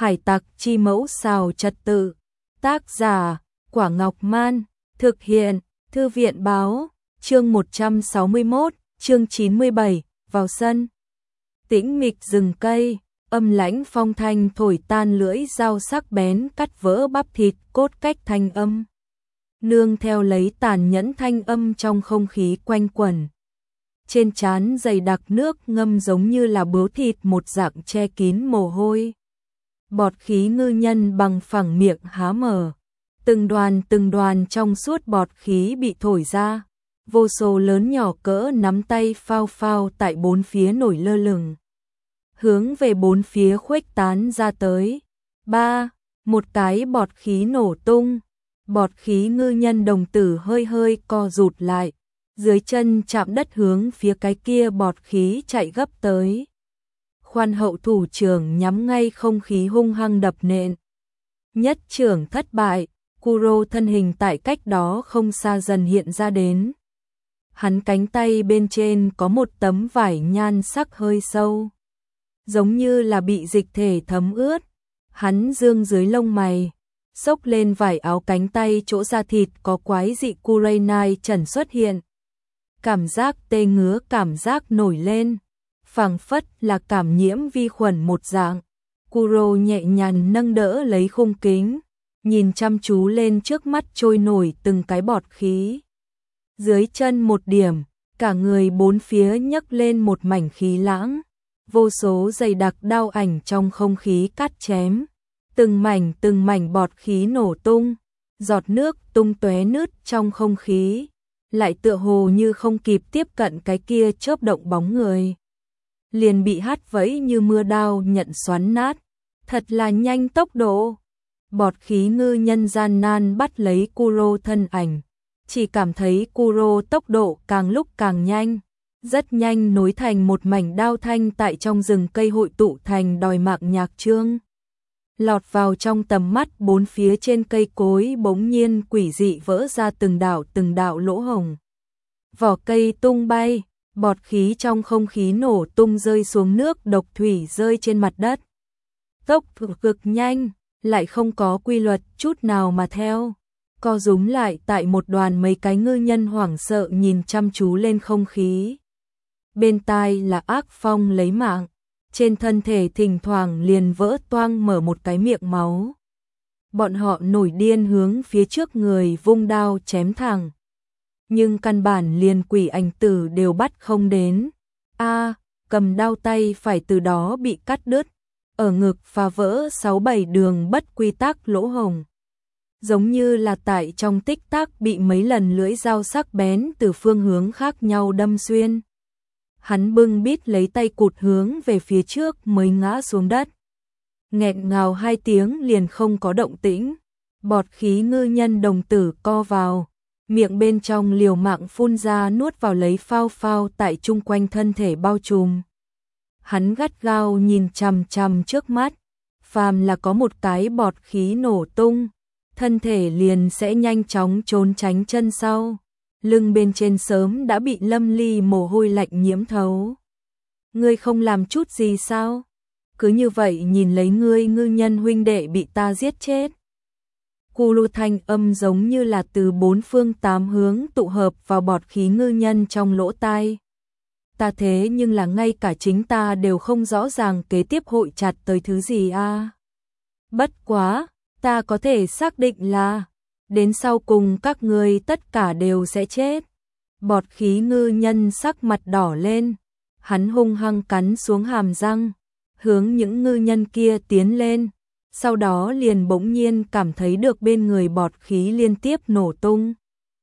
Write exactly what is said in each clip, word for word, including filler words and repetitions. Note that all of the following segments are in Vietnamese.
Hải tặc chi mẫu xào trật tự. Tác giả, Quả Ngọc Man. Thực hiện, Thư viện báo. Chương một trăm sáu mươi mốt, chương chín mươi bảy, vào sân. Tĩnh mịch rừng cây, âm lãnh phong thanh thổi tan lưỡi dao sắc bén cắt vỡ bắp thịt cốt cách thanh âm. Nương theo lấy tàn nhẫn thanh âm trong không khí quanh quẩn. Trên trán dày đặc nước ngâm giống như là bướu thịt một dạng che kín mồ hôi. Bọt khí ngư nhân bằng phẳng miệng há mở. Từng đoàn từng đoàn trong suốt bọt khí bị thổi ra. Vô số lớn nhỏ cỡ nắm tay phao phao tại bốn phía nổi lơ lửng. Hướng về bốn phía khuếch tán ra tới. Ba, một cái bọt khí nổ tung. Bọt khí ngư nhân đồng tử hơi hơi co rụt lại. Dưới chân chạm đất hướng phía cái kia bọt khí chạy gấp tới. Khoan hậu thủ trưởng nhắm ngay không khí hung hăng đập nện. Nhất trưởng thất bại, Kuro thân hình tại cách đó không xa dần hiện ra đến. Hắn cánh tay bên trên có một tấm vải nhan sắc hơi sâu. Giống như là bị dịch thể thấm ướt. Hắn dương dưới lông mày. Xốc lên vải áo cánh tay chỗ da thịt có quái dị Kurenai trần xuất hiện. Cảm giác tê ngứa cảm giác nổi lên. Phảng phất là cảm nhiễm vi khuẩn một dạng. Kuro nhẹ nhàng nâng đỡ lấy khung kính. Nhìn chăm chú lên trước mắt trôi nổi từng cái bọt khí. Dưới chân một điểm, cả người bốn phía nhấc lên một mảnh khí lãng. Vô số dày đặc đao ảnh trong không khí cắt chém. Từng mảnh từng mảnh bọt khí nổ tung. Giọt nước tung tóe nứt trong không khí. Lại tựa hồ như không kịp tiếp cận cái kia chớp động bóng người. Liền bị hắt vẫy như mưa đao nhận xoắn nát. Thật là nhanh tốc độ. Bọt khí ngư nhân gian nan bắt lấy Kuro thân ảnh. Chỉ cảm thấy Kuro tốc độ càng lúc càng nhanh. Rất nhanh nối thành một mảnh đao thanh tại trong rừng cây hội tụ thành đòi mạng nhạc chương. Lọt vào trong tầm mắt bốn phía trên cây cối bỗng nhiên quỷ dị vỡ ra từng đạo từng đạo lỗ hổng. Vỏ cây tung bay, bọt khí trong không khí nổ tung rơi xuống nước độc thủy rơi trên mặt đất. Tốc độ cực nhanh, lại không có quy luật chút nào mà theo. Co rúm lại tại một đoàn mấy cái ngư nhân hoảng sợ nhìn chăm chú lên không khí. Bên tai là ác phong lấy mạng. Trên thân thể thỉnh thoảng liền vỡ toang mở một cái miệng máu. Bọn họ nổi điên hướng phía trước người vung đao chém thẳng. Nhưng căn bản liền quỷ ảnh tử đều bắt không đến. A, cầm đao tay phải từ đó bị cắt đứt. Ở ngực phá vỡ sáu bảy đường bất quy tắc lỗ hổng. Giống như là tại trong tích tắc bị mấy lần lưỡi dao sắc bén từ phương hướng khác nhau đâm xuyên. Hắn bưng bít lấy tay cụt hướng về phía trước mới ngã xuống đất. Nghẹn ngào hai tiếng liền không có động tĩnh. Bọt khí ngư nhân đồng tử co vào. Miệng bên trong liều mạng phun ra nuốt vào lấy phao phao tại chung quanh thân thể bao trùm. Hắn gắt gao nhìn chằm chằm trước mắt. Phàm là có một cái bọt khí nổ tung. Thân thể liền sẽ nhanh chóng trốn tránh chân sau. Lưng bên trên sớm đã bị Lâm Ly mồ hôi lạnh nhiễm thấu. Ngươi không làm chút gì sao? Cứ như vậy nhìn lấy ngươi ngư nhân huynh đệ bị ta giết chết. Kulu thanh âm giống như là từ bốn phương tám hướng tụ hợp vào bọt khí ngư nhân trong lỗ tai. Ta thế nhưng là ngay cả chính ta đều không rõ ràng kế tiếp hội chặt tới thứ gì a. À? Bất quá, ta có thể xác định là đến sau cùng các ngươi tất cả đều sẽ chết. Bọt khí ngư nhân sắc mặt đỏ lên. Hắn hung hăng cắn xuống hàm răng. Hướng những ngư nhân kia tiến lên. Sau đó liền bỗng nhiên cảm thấy được bên người bọt khí liên tiếp nổ tung.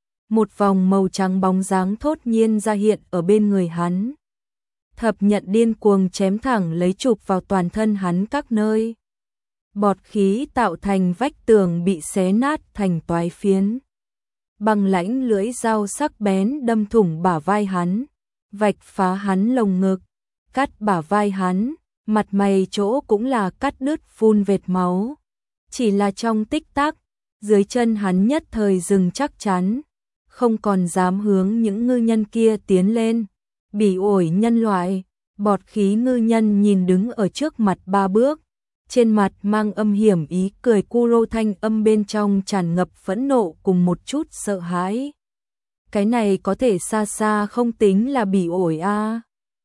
Một vòng màu trắng bóng dáng thốt nhiên ra hiện ở bên người hắn. Thập nhận điên cuồng chém thẳng lấy chụp vào toàn thân hắn các nơi. Bọt khí tạo thành vách tường bị xé nát thành toái phiến. Băng lãnh lưỡi dao sắc bén đâm thủng bả vai hắn, vạch phá hắn lồng ngực, cắt bả vai hắn, mặt mày chỗ cũng là cắt đứt phun vệt máu. Chỉ là trong tích tắc, dưới chân hắn nhất thời dừng chắc chắn, không còn dám hướng những ngư nhân kia tiến lên. Bỉ ổi nhân loại, bọt khí ngư nhân nhìn đứng ở trước mặt ba bước. trên mặt mang âm hiểm ý cười. Kuro thanh âm bên trong tràn ngập phẫn nộ cùng một chút sợ hãi. Cái này có thể xa xa không tính là bị ổi a. À.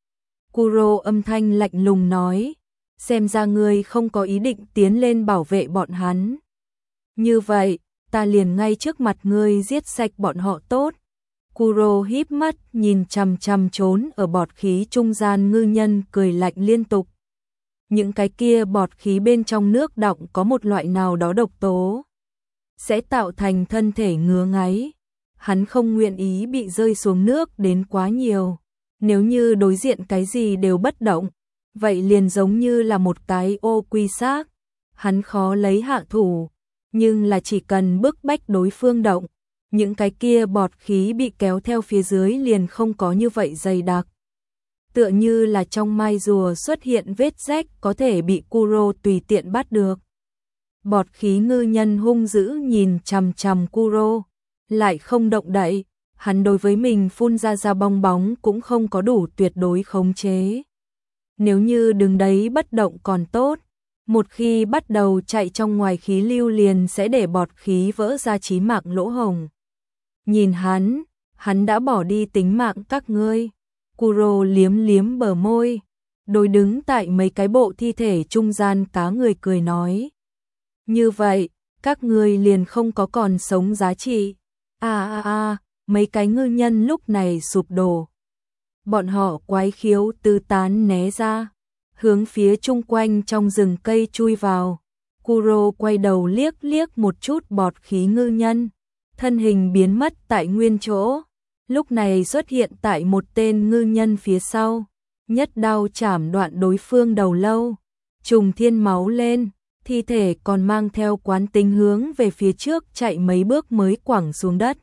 Kuro âm thanh lạnh lùng nói, xem ra ngươi không có ý định tiến lên bảo vệ bọn hắn. Như vậy, ta liền ngay trước mặt ngươi giết sạch bọn họ tốt. Kuro híp mắt nhìn chằm chằm trốn ở bọt khí trung gian ngư nhân cười lạnh liên tục. Những cái kia bọt khí bên trong nước đọng có một loại nào đó độc tố, sẽ tạo thành thân thể ngứa ngáy. Hắn không nguyện ý bị rơi xuống nước đến quá nhiều. Nếu như đối diện cái gì đều bất động, vậy liền giống như là một cái ô quy xác. Hắn khó lấy hạ thủ, nhưng là chỉ cần bức bách đối phương động, những cái kia bọt khí bị kéo theo phía dưới liền không có như vậy dày đặc. Tựa như là trong mai rùa xuất hiện vết rách có thể bị Kuro tùy tiện bắt được. Bọt khí ngư nhân hung dữ nhìn chằm chằm Kuro, lại không động đậy. Hắn đối với mình phun ra ra bong bóng cũng không có đủ tuyệt đối khống chế. Nếu như đứng đấy bất động còn tốt, một khi bắt đầu chạy trong ngoài khí lưu liền sẽ để bọt khí vỡ ra chí mạng lỗ hổng. Nhìn hắn, hắn đã bỏ đi tính mạng các ngươi. Kuro liếm liếm bờ môi, đối đứng tại mấy cái bộ thi thể trung gian cá người cười nói. Như vậy, các ngươi liền không có còn sống giá trị. À à à, mấy cái ngư nhân lúc này sụp đổ. Bọn họ quái khiếu tứ tán né ra, hướng phía chung quanh trong rừng cây chui vào. Kuro quay đầu liếc liếc một chút bọt khí ngư nhân, thân hình biến mất tại nguyên chỗ. Lúc này xuất hiện tại một tên ngư nhân phía sau, nhất đao chảm đoạn đối phương đầu lâu, trùng thiên máu lên, thi thể còn mang theo quán tính hướng về phía trước chạy mấy bước mới quẳng xuống đất.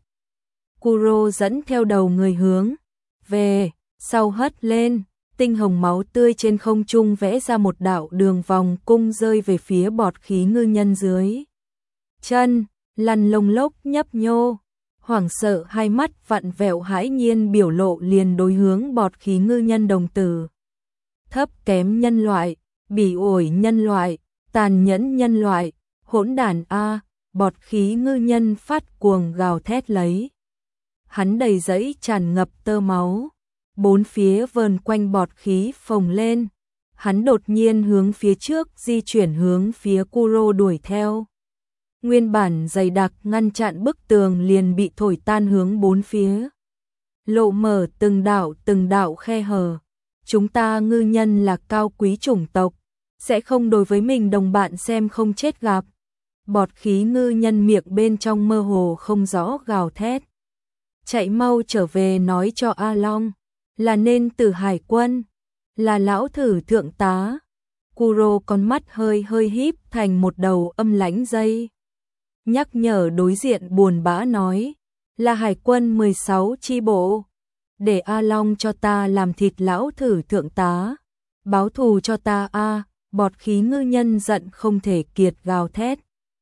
Kuro dẫn theo đầu người hướng về sau hất lên, tinh hồng máu tươi trên không trung vẽ ra một đạo đường vòng cung rơi về phía bọt khí ngư nhân dưới chân, lăn lông lốc nhấp nhô. Hoảng sợ hai mắt vặn vẹo hãi nhiên biểu lộ liền đối hướng bọt khí ngư nhân đồng tử. Thấp kém nhân loại, bỉ ổi nhân loại, tàn nhẫn nhân loại, hỗn đản a. Bọt khí ngư nhân phát cuồng gào thét lấy. Hắn đầy dẫy tràn ngập tơ máu, bốn phía vờn quanh bọt khí phồng lên. Hắn đột nhiên hướng phía trước di chuyển hướng phía Kuro đuổi theo. Nguyên bản dày đặc ngăn chặn bức tường liền bị thổi tan hướng bốn phía. Lộ mở từng đạo từng đạo khe hở. Chúng ta ngư nhân là cao quý chủng tộc, sẽ không đối với mình đồng bạn xem không chết gặp. Bọt khí ngư nhân miệng bên trong mơ hồ không rõ gào thét. Chạy mau trở về nói cho A Long, là nên Tử Hải quân, là lão thử thượng tá. Kuro con mắt hơi hơi híp thành một đầu âm lãnh dây. Nhắc nhở đối diện buồn bã nói, là hải quân mười sáu chi bộ, để A Long cho ta làm thịt lão thử thượng tá, báo thù cho ta a. Bọt khí ngư nhân giận không thể kiệt gào thét.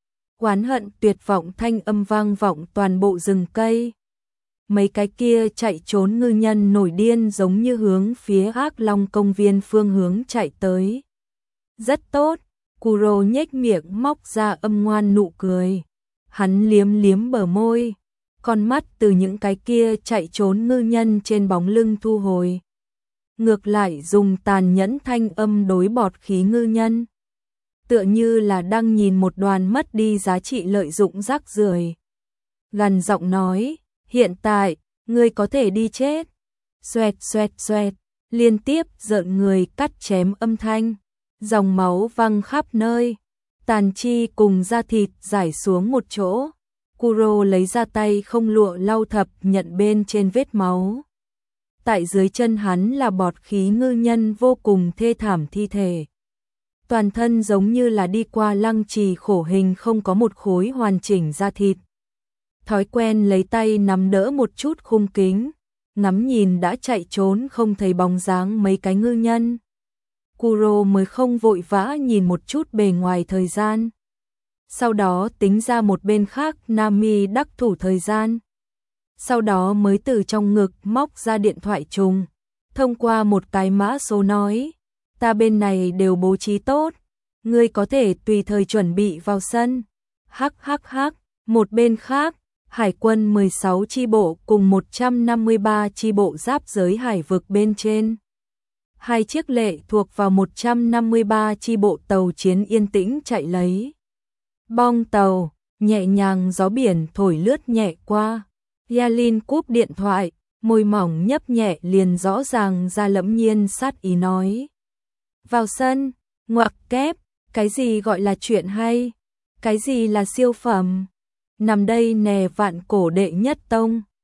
Oán hận tuyệt vọng thanh âm vang vọng toàn bộ rừng cây. Mấy cái kia chạy trốn ngư nhân nổi điên giống như hướng phía Ác Long công viên phương hướng chạy tới. Rất tốt, Kuro nhếch miệng móc ra âm ngoan nụ cười. Hắn liếm liếm bờ môi, con mắt từ những cái kia chạy trốn ngư nhân trên bóng lưng thu hồi. Ngược lại dùng tàn nhẫn thanh âm đối bọt khí ngư nhân. Tựa như là đang nhìn một đoàn mất đi giá trị lợi dụng rác rưởi. Gằn giọng nói, hiện tại, ngươi có thể đi chết. Xoẹt xoẹt xoẹt, liên tiếp rợn người cắt chém âm thanh. Dòng máu văng khắp nơi. Tàn chi cùng da thịt rải xuống một chỗ. Kuro lấy ra tay không lụa lau thập nhận bên trên vết máu. Tại dưới chân hắn là bọt khí ngư nhân vô cùng thê thảm thi thể. Toàn thân giống như là đi qua lăng trì khổ hình không có một khối hoàn chỉnh da thịt. Thói quen lấy tay nắm đỡ một chút khung kính, ngắm nhìn đã chạy trốn không thấy bóng dáng mấy cái ngư nhân. Kuro mới không vội vã nhìn một chút bề ngoài thời gian. Sau đó tính ra một bên khác Nami đắc thủ thời gian. Sau đó mới từ trong ngực móc ra điện thoại trùng. Thông qua một cái mã số nói, ta bên này đều bố trí tốt. ngươi có thể tùy thời chuẩn bị vào sân. Hắc hắc hắc, một bên khác, hải quân mười sáu chi bộ cùng một trăm năm mươi ba chi bộ giáp giới hải vực bên trên. Hai chiếc lệ thuộc vào một trăm năm mươi ba chi bộ tàu chiến yên tĩnh chạy lấy. Bong tàu, nhẹ nhàng gió biển thổi lướt nhẹ qua. Yalin cúp điện thoại, môi mỏng nhấp nhẹ liền rõ ràng ra lẫm nhiên sát ý nói. Vào sân, ngoặc kép, cái gì gọi là chuyện hay? Cái gì là siêu phẩm? Nằm đây nè vạn cổ đệ nhất tông.